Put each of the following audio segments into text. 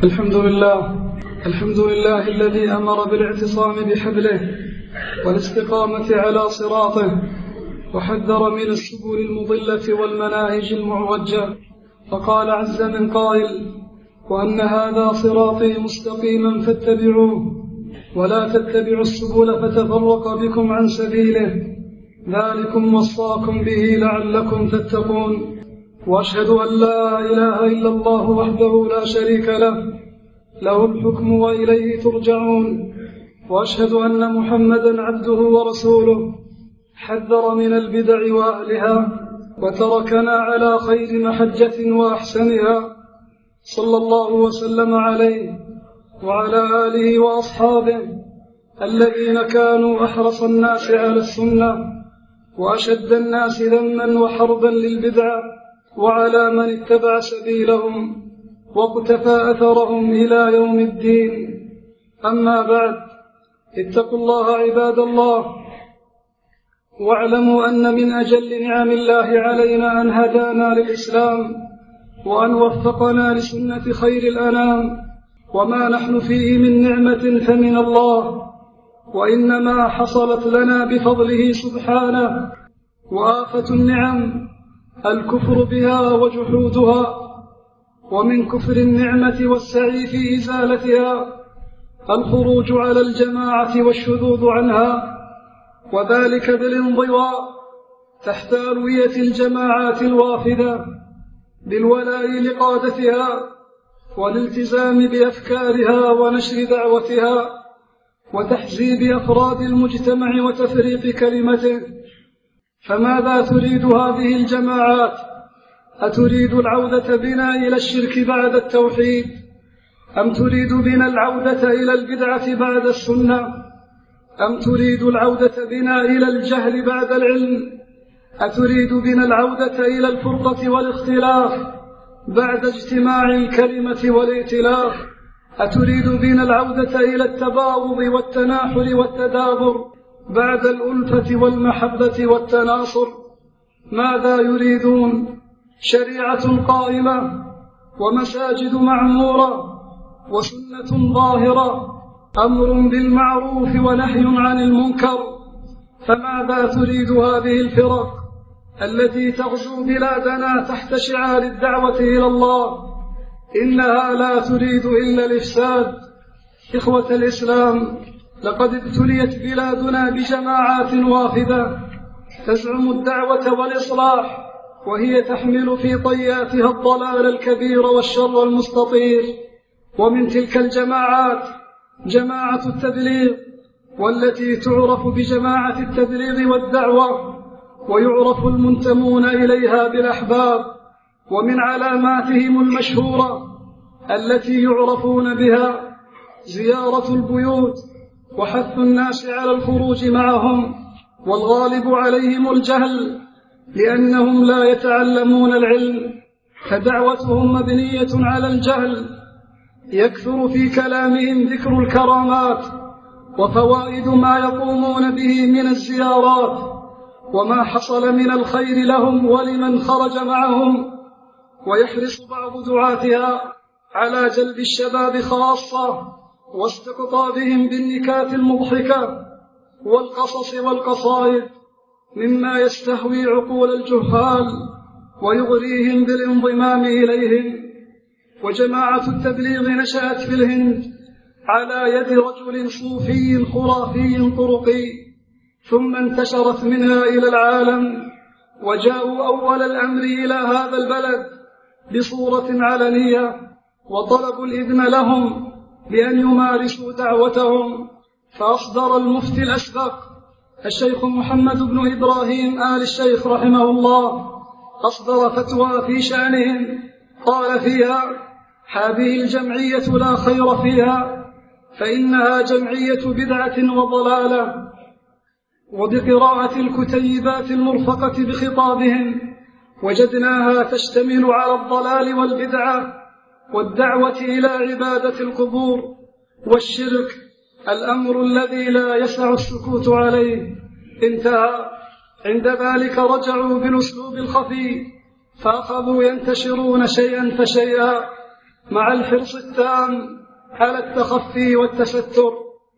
الحمد لله الذي أمر بالاعتصام بحبله والاستقامة على صراطه، وحذر من السبل المضلة والمناهج المعوجة، فقال عز من قائل: وأن هذا صراطي مستقيما فاتبعوه ولا تتبعوا السبل فتفرق بكم عن سبيله، ذلكم وصاكم به لعلكم تتقون. وأشهد أن لا إله إلا الله وحده لا شريك له الحكم وإليه ترجعون. وأشهد أن محمدا عبده ورسوله، حذر من البدع وأهلها وتركنا على خير محجة وأحسنها، صلى الله وسلم عليه وعلى آله وأصحابه الذين كانوا أحرص الناس على السنة وأشد الناس ذما وحربا للبدع، وعلى من اتبع سبيلهم واقتفى أثرهم إلى يوم الدين. أما بعد، اتقوا الله عباد الله، واعلموا أن من أجل نعم الله علينا أن هدانا للإسلام وأن وفقنا لسنة خير الأنام، وما نحن فيه من نعمة فمن الله، وإنما حصلت لنا بفضله سبحانه. وآفة النعم الكفر بها وجحودها، ومن كفر النعمة والسعي في إزالتها الخروج على الجماعة والشذوذ عنها، وذلك بالانضواء تحت ألوية الجماعات الوافدة بالولاء لقادتها والالتزام بأفكارها ونشر دعوتها وتحزيب أفراد المجتمع وتفريق كلمته. فماذا تريد هذه الجماعات؟ أتريد العودة بنا إلى الشرك بعد التوحيد، أم تريد بنا العودة إلى البدعة بعد السنة، أم تريد العودة بنا إلى الجهل بعد العلم؟ أتريد بنا العودة إلى الفرقة والاختلاف بعد اجتماع الكلمة والائتلاف؟ أتريد بنا العودة إلى التباغض والتناحر والتدابر بعد الألفة والمحبة والتناصر؟ ماذا يريدون؟ شريعة قائمة ومساجد معمورة وسنة ظاهرة، أمر بالمعروف ونهي عن المنكر. فماذا تريد هذه الفرق التي تغزو بلادنا تحت شعار الدعوة إلى الله؟ إنها لا تريد إلا الإفساد. إخوة الإسلام، لقد ابتليت بلادنا بجماعات وافدة تزعم الدعوة والإصلاح، وهي تحمل في طياتها الضلال الكبير والشر المستطير. ومن تلك الجماعات جماعة التبليغ، والتي تعرف بجماعة التبليغ والدعوة، ويعرف المنتمون إليها بالأحباب. ومن علاماتهم المشهورة التي يعرفون بها زيارة البيوت وحث الناس على الخروج معهم، والغالب عليهم الجهل لأنهم لا يتعلمون العلم، فدعوتهم مبنية على الجهل. يكثر في كلامهم ذكر الكرامات وفوائد ما يقومون به من الزيارات وما حصل من الخير لهم ولمن خرج معهم، ويحرص بعض دعاتها على جلب الشباب خاصة واستقطابهم بالنكات المضحكة والقصص والقصائد مما يستهوي عقول الجهال ويغريهم بالانضمام إليهم. وجماعة التبليغ نشأت في الهند على يد رجل صوفي خرافي طرقي، ثم انتشرت منها إلى العالم، وجاءوا أول الأمر إلى هذا البلد بصورة علنية، وطلبوا الإذن لهم بأن يمارسوا دعوتهم. فأصدر المفتي الأسبق الشيخ محمد بن إبراهيم آل الشيخ رحمه الله أصدر فتوى في شأنهم، قال فيها: هذه الجمعية لا خير فيها، فإنها جمعية بدعة وضلالة. وبقراءة الكتيبات المرفقة بخطابهم وجدناها تشتمل على الضلال والبدعة والدعوة إلى عبادة القبور والشرك، الأمر الذي لا يسع السكوت عليه. انتهى. عند ذلك رجعوا بالأسلوب الخفي، فأخذوا ينتشرون شيئا فشيئا، مع الحرص التام على التخفي والتستر،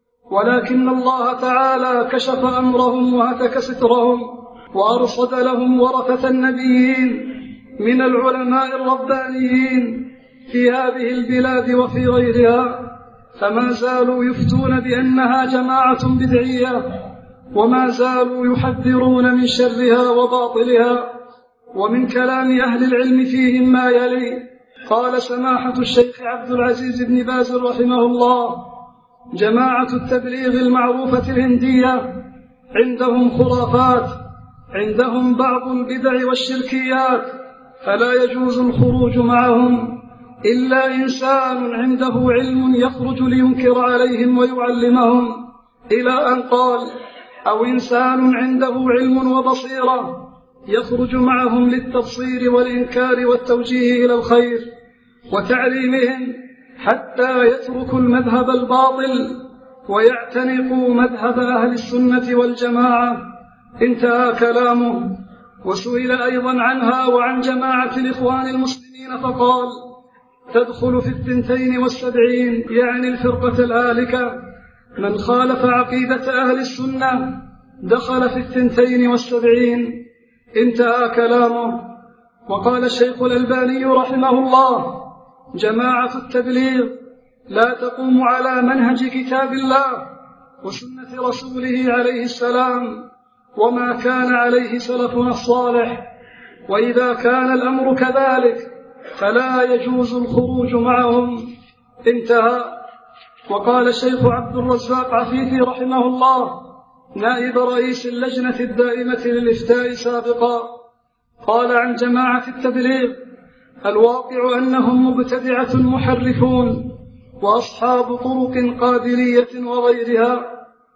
ولكن الله تعالى كشف أمرهم وهتك سترهم وأرصد لهم ورثة النبيين من العلماء الربانيين في هذه البلاد وفي غيرها، فما زالوا يفتون بأنها جماعة بدعية، وما زالوا يحذرون من شرها وباطلها. ومن كلام أهل العلم فيهم ما يلي: قال سماحة الشيخ عبد العزيز بن باز رحمه الله: جماعة التبليغ المعروفة الهندية عندهم خرافات، عندهم بعض البدع والشركيات، فلا يجوز الخروج معهم إلا إنسان عنده علم يخرج لينكر عليهم ويعلمهم، إلى أن قال: أو إنسان عنده علم وبصيرة يخرج معهم للتبصير والإنكار والتوجيه إلى الخير وتعليمهم حتى يتركوا المذهب الباطل ويعتنقوا مذهب أهل السنة والجماعة. انتهى كلامه. وسئل أيضا عنها وعن جماعة الإخوان المسلمين فقال: تدخل في 72 يعني الفرقة الهالكة. من خالف عقيدة أهل السنة دخل في 72. انتهى كلامه. وقال الشيخ الألباني رحمه الله: جماعة التبليغ لا تقوم على منهج كتاب الله وسنة رسوله عليه السلام وما كان عليه سلفنا الصالح، وإذا كان الأمر كذلك فلا يجوز الخروج معهم. انتهى. وقال الشيخ عبد الرزاق عفيفي رحمه الله نائب رئيس اللجنة الدائمة للإفتاء سابقا، قال عن جماعة التبليغ: الواقع أنهم مبتدعة محرفون وأصحاب طرق قادرية وغيرها،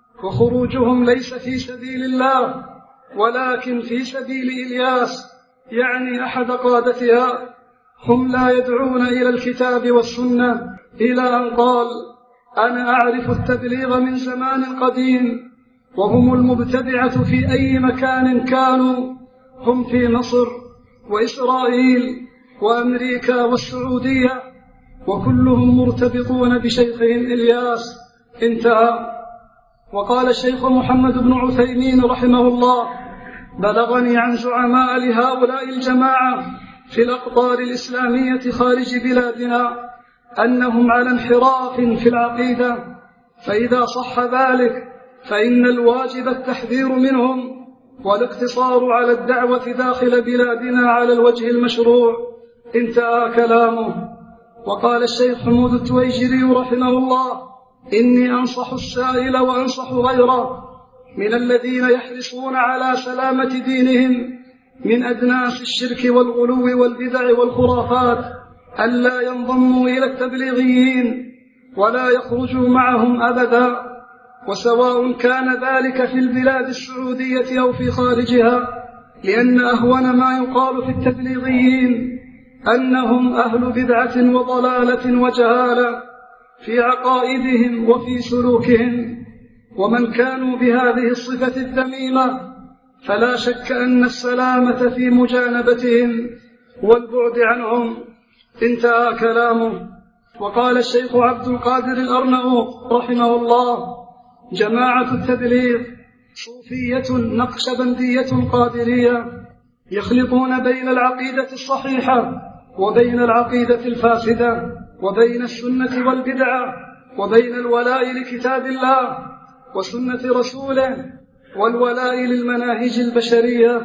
وخروجهم ليس في سبيل الله ولكن في سبيل إلياس يعني أحد قادتها. هم لا يدعون إلى الكتاب والسنة، إلى أن قال: أنا أعرف التبليغ من زمان قديم، وهم المبتدعة في أي مكان كانوا، هم في مصر وإسرائيل وأمريكا والسعودية، وكلهم مرتبطون بشيخهم إلياس. انتهى. وقال الشيخ محمد بن عثيمين رحمه الله: بلغني عن زعماء لهؤلاء الجماعة في الأقطار الإسلامية خارج بلادنا أنهم على انحراف في العقيدة، فإذا صح ذلك فإن الواجب التحذير منهم والاقتصار على الدعوة داخل بلادنا على الوجه المشروع. انتهى كلامه. وقال الشيخ حمود التويجري رحمه الله: إني أنصح السائل وأنصح غيره من الذين يحرصون على سلامة دينهم من أدناس الشرك والغلو والبدع والخرافات ألا ينضموا إلى التبليغيين ولا يخرجوا معهم أبدا، وسواء كان ذلك في البلاد السعودية أو في خارجها، لأن أهون ما يقال في التبليغيين أنهم أهل بدعة وضلالة وجهالة في عقائدهم وفي سلوكهم، ومن كانوا بهذه الصفة الذميمة فلا شك أن السلامة في مجانبتهم والبعد عنهم. انتهى كلامه. وقال الشيخ عبد القادر الأرناؤوط رحمه الله: جماعة التبليغ صوفية نقشبندية قادرية، يخلطون بين العقيدة الصحيحة وبين العقيدة الفاسدة، وبين السنة والبدعة، وبين الولاء لكتاب الله وسنة رسوله والولاء للمناهج البشرية،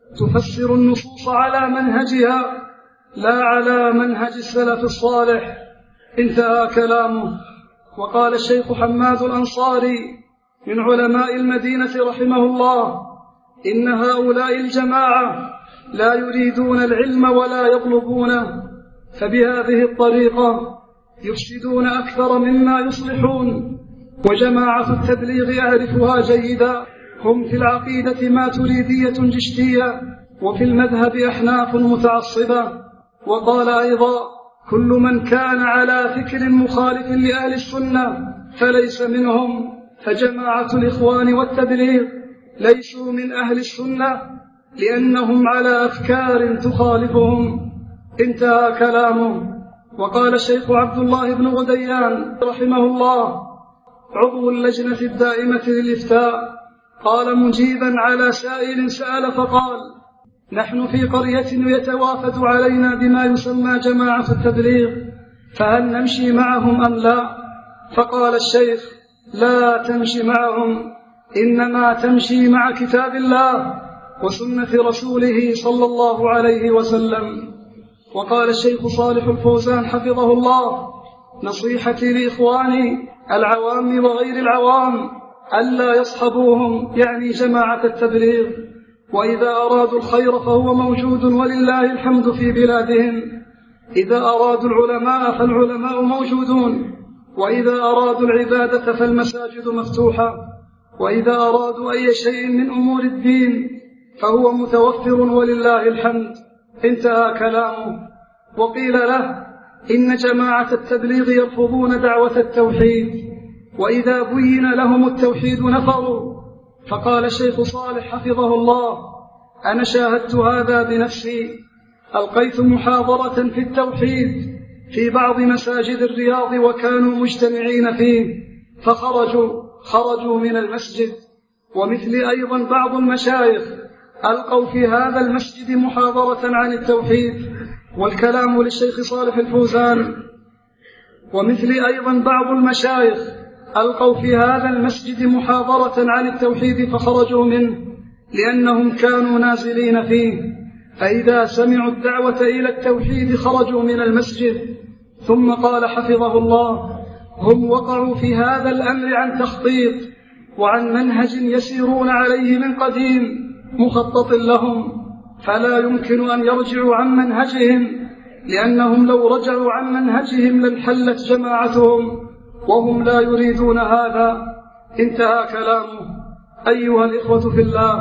تفسر النصوص على منهجها لا على منهج السلف الصالح. انتهى كلامه. وقال الشيخ حماد الأنصاري من علماء المدينة رحمه الله: إن هؤلاء الجماعة لا يريدون العلم ولا يطلبونه، فبهذه الطريقة يفسدون أكثر مما يصلحون. وجماعة التبليغ أعرفها جيدا، هم في العقيدة ماتريدية جشتية، وفي المذهب أحناف متعصبة. وقال أيضا: كل من كان على فكر مخالف لأهل السنة فليس منهم، فجماعة الإخوان والتبليغ ليسوا من أهل السنة لأنهم على أفكار تخالفهم. انتهى كلامه. وقال الشيخ عبد الله بن غديان رحمه الله عضو اللجنة الدائمة للإفتاء قال مجيبا على سائل سأل فقال: نحن في قرية يتوافد علينا بما يسمى جماعة التبليغ، فهل نمشي معهم أم لا؟ فقال الشيخ: لا تمشي معهم، إنما تمشي مع كتاب الله وسنة رسوله صلى الله عليه وسلم. وقال الشيخ صالح الفوزان حفظه الله: نصيحتي لإخواني العوام وغير العوام ألا يصحبوهم، يعني جماعة التبليغ، وإذا أرادوا الخير فهو موجود ولله الحمد في بلادهم، إذا أرادوا العلماء فالعلماء موجودون، وإذا أرادوا العبادة فالمساجد مفتوحة، وإذا أرادوا أي شيء من أمور الدين فهو متوفر ولله الحمد. انتهى كلامه. وقيل له: إن جماعة التبليغ يرفضون دعوة التوحيد، وإذا بين لهم التوحيد نفروا. فقال الشيخ صالح حفظه الله: أنا شاهدت هذا بنفسي، ألقيت محاضرة في التوحيد في بعض مساجد الرياض وكانوا مجتمعين فيه فخرجوا من المسجد. ومثل أيضا بعض المشايخ ألقوا في هذا المسجد محاضرة عن التوحيد، والكلام للشيخ صالح الفوزان. ومثل أيضا بعض المشايخ ألقوا في هذا المسجد محاضرة عن التوحيد فخرجوا منه لأنهم كانوا نازلين فيه، فإذا سمعوا الدعوة إلى التوحيد خرجوا من المسجد. ثم قال حفظه الله: هم وقعوا في هذا الأمر عن تخطيط وعن منهج يسيرون عليه من قديم مخطط لهم، فلا يمكن أن يرجعوا عن منهجهم، لأنهم لو رجعوا عن منهجهم لانحلت جماعتهم، وهم لا يريدون هذا. انتهى كلامه. أيها الإخوة في الله،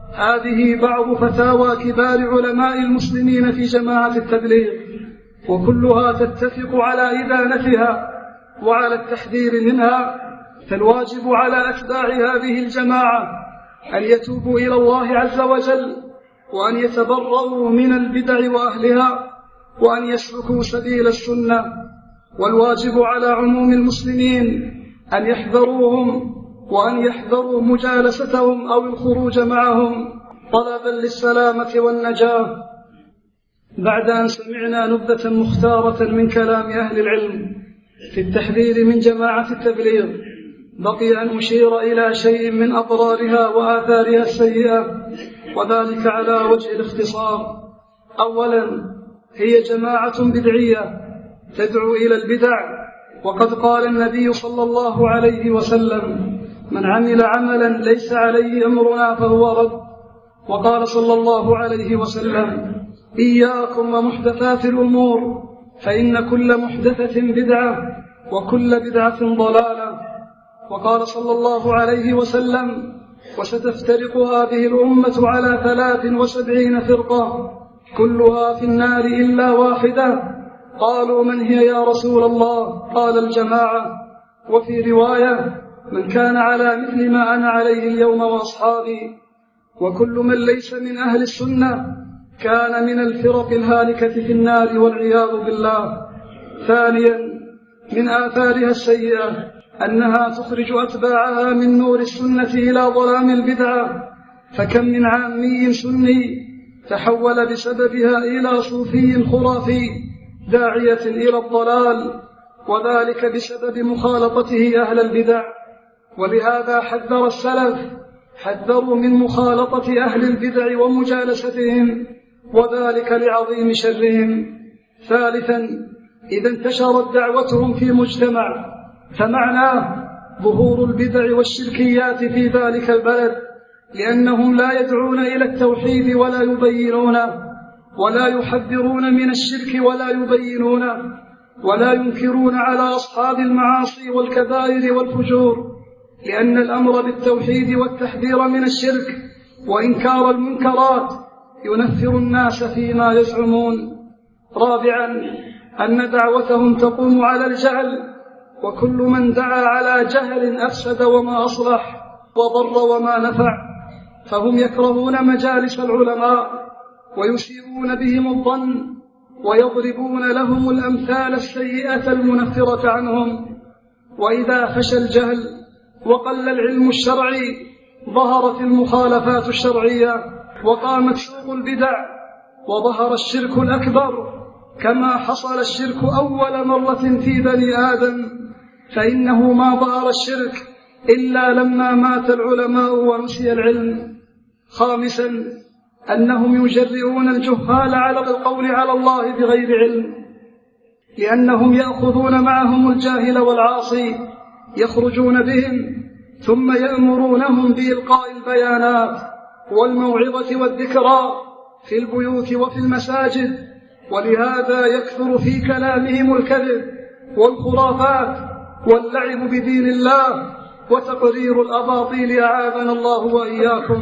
هذه بعض فتاوى كبار علماء المسلمين في جماعة التبليغ، وكلها تتفق على إدانتها وعلى التحذير منها. فالواجب على أتباع هذه الجماعة أن يتوبوا إلى الله عز وجل، وأن يتبرؤوا من البدع وأهلها، وأن يسلكوا سبيل السنة. والواجب على عموم المسلمين أن يحذروهم، وأن يحذروا مجالستهم أو الخروج معهم طلبا للسلامة والنجاة. بعد أن سمعنا نبذة مختارة من كلام أهل العلم في التحذير من جماعة التبليغ، بقي أن أشير إلى شيء من أضرارها وآثارها السيئة، وذلك على وجه الاختصار. أولا، هي جماعة بدعية تدعو إلى البدع، وقد قال النبي صلى الله عليه وسلم: من عمل عملا ليس عليه أمرنا فهو رد. وقال صلى الله عليه وسلم: إياكم ومحدثات الأمور، فإن كل محدثة بدعة، وكل بدعة ضلالة. وقال صلى الله عليه وسلم: وستفترق هذه الأمة على 73 فرقة كلها في النار إلا واحدة. قالوا: من هي يا رسول الله؟ قال: الجماعة. وفي رواية: من كان على مثل ما أنا عليه اليوم وأصحابي. وكل من ليس من أهل السنة كان من الفرق الهالكة في النار والعياذ بالله. ثانيا، من آثارها السيئة أنها تخرج أتباعها من نور السنة إلى ظلام البدعة، فكم من عامي سني تحول بسببها إلى صوفي خرافي داعية إلى الضلال، وذلك بسبب مخالطته أهل البدع. ولهذا حذر السلف، حذروا من مخالطة أهل البدع ومجالستهم، وذلك لعظيم شرهم. ثالثا، إذا انتشرت دعوتهم في مجتمع فمعناه ظهور البدع والشركيات في ذلك البلد، لأنهم لا يدعون إلى التوحيد ولا يبينونه، ولا يحذرون من الشرك ولا يبينونه، ولا ينكرون على أصحاب المعاصي والكبائر والفجور، لأن الأمر بالتوحيد والتحذير من الشرك وإنكار المنكرات ينفر الناس فيما يزعمون. رابعا، أن دعوتهم تقوم على الجهل، وكل من دعا على جهل أفسد وما أصلح، وضر وما نفع، فهم يكرهون مجالس العلماء ويسيئون بهم الظن، ويضربون لهم الأمثال السيئة المنفرة عنهم. وإذا فشى الجهل وقل العلم الشرعي ظهرت المخالفات الشرعية وقامت سوق البدع وظهر الشرك الأكبر، كما حصل الشرك أول مرة في بني آدم، فإنه ما ظهر الشرك إلا لما مات العلماء ونسي العلم. خامسا، أنهم يجرئون الجهال على القول على الله بغير علم، لأنهم يأخذون معهم الجاهل والعاصي يخرجون بهم ثم يأمرونهم بإلقاء البيانات والموعظة والذكرى في البيوت وفي المساجد، ولهذا يكثر في كلامهم الكذب والخرافات واللعب بدين الله وتقرير الأباطيل أعاذنا الله وإياكم.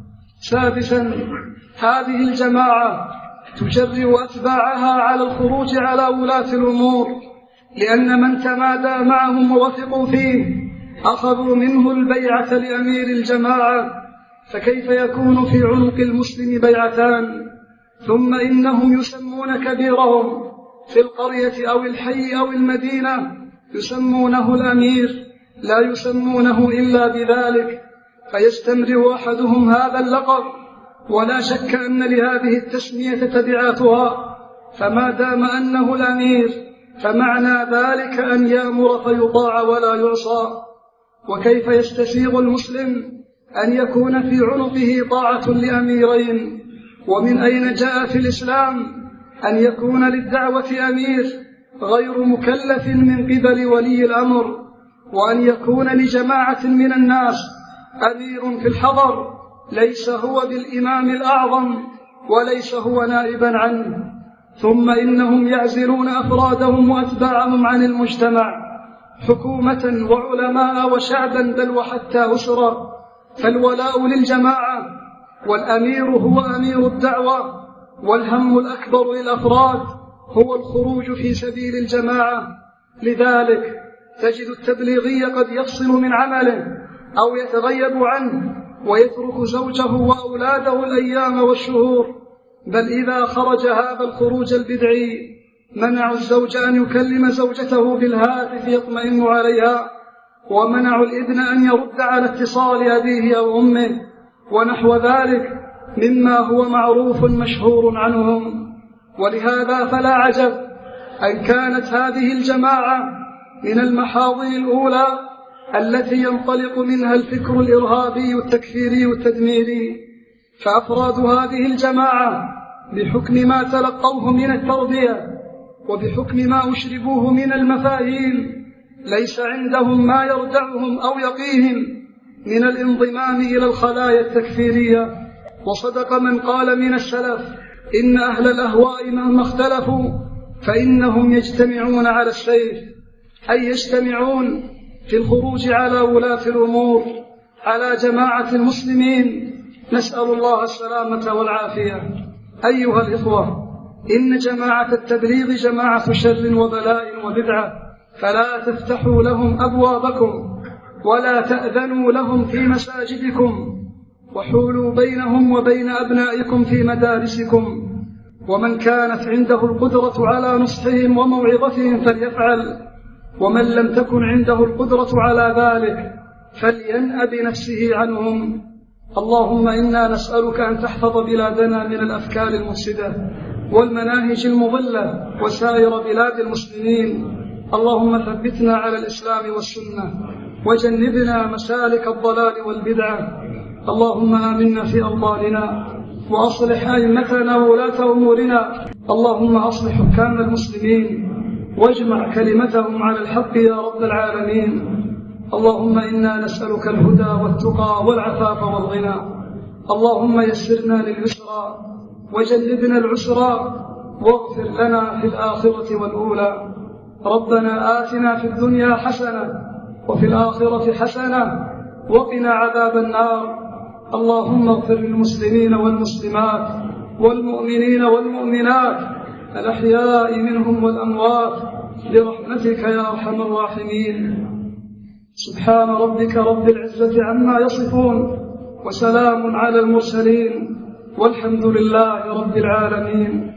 سادسا، هذه الجماعة تجرئ أتباعها على الخروج على ولاة الأمور، لأن من تمادى معهم ووثقوا فيه أخذوا منه البيعة لأمير الجماعة، فكيف يكون في عنق المسلم بيعتان؟ ثم إنهم يسمون كبيرهم في القرية أو الحي أو المدينة يسمونه الأمير، لا يسمونه إلا بذلك، فيستمر أحدهم هذا اللقب، ولا شك أن لهذه التسمية تبعاتها، فما دام أنه الأمير فمعنى ذلك أن يأمر فيطاع ولا يعصى. وكيف يستسيغ المسلم أن يكون في عنقه طاعة لأميرين؟ ومن أين جاء في الإسلام أن يكون للدعوة أمير غير مكلف من قبل ولي الأمر، وأن يكون لجماعة من الناس أمير في الحضر ليس هو بالإمام الأعظم وليس هو نائبا عنه؟ ثم إنهم يعزلون أفرادهم وأتباعهم عن المجتمع، حكومة وعلماء وشعبا بل وحتى أسرة، فالولاء للجماعة، والأمير هو أمير الدعوة، والهم الأكبر للأفراد هو الخروج في سبيل الجماعة. لذلك تجد التبليغي قد يفصل من عمله أو يتغيب عنه ويترك زوجه وأولاده الأيام والشهور، بل إذا خرج هذا الخروج البدعي منعوا الزوج أن يكلم زوجته بالهاتف يطمئن عليها، ومنعوا الابن أن يرد على اتصال أبيه أو أمه ونحو ذلك مما هو معروف مشهور عنهم. ولهذا فلا عجب أن كانت هذه الجماعة من المحاضن الأولى التي ينطلق منها الفكر الإرهابي التكفيري التدميري، فأفراد هذه الجماعة بحكم ما تلقوه من التربية وبحكم ما أشربوه من المفاهيم ليس عندهم ما يردعهم أو يقيهم من الانضمام إلى الخلايا التكفيرية. وصدق من قال من السلف: إن أهل الأهواء مهما اختلفوا فإنهم يجتمعون على السيف، أي يجتمعون في الخروج على ولاة الأمور، على جماعة المسلمين، نسأل الله السلامة والعافية. أيها الإخوة، إن جماعة التبليغ جماعة شر وبلاء وبدعة، فلا تفتحوا لهم أبوابكم ولا تأذنوا لهم في مساجدكم، وحولوا بينهم وبين أبنائكم في مدارسكم. ومن كانت عنده القدرة على نصحهم وموعظتهم فليفعل، ومن لم تكن عنده القدرة على ذلك فلينأ بنفسه عنهم. اللهم إنا نسألك أن تحفظ بلادنا من الأفكار المفسدة والمناهج المضلة وسائر بلاد المسلمين. اللهم ثبتنا على الإسلام والسنة وجنبنا مسالك الضلال والبدعة. اللهم آمنا في أوطاننا وأصلح أئمتنا وولاة أمورنا. اللهم أصلح حكام المسلمين واجمع كلمتهم على الحق يا رب العالمين. اللهم إنا نسألك الهدى والتقى والعفاف والغنى. اللهم يسرنا لليسرى وجنبنا العسرى واغفر لنا في الآخرة والأولى. ربنا آتنا في الدنيا حسنة وفي الآخرة حسنة وقنا عذاب النار. اللهم اغفر للمسلمين والمسلمات والمؤمنين والمؤمنات الأحياء منهم والأموات برحمتك يا أرحم الراحمين. سبحان ربك رب العزة عما يصفون وسلام على المرسلين والحمد لله رب العالمين.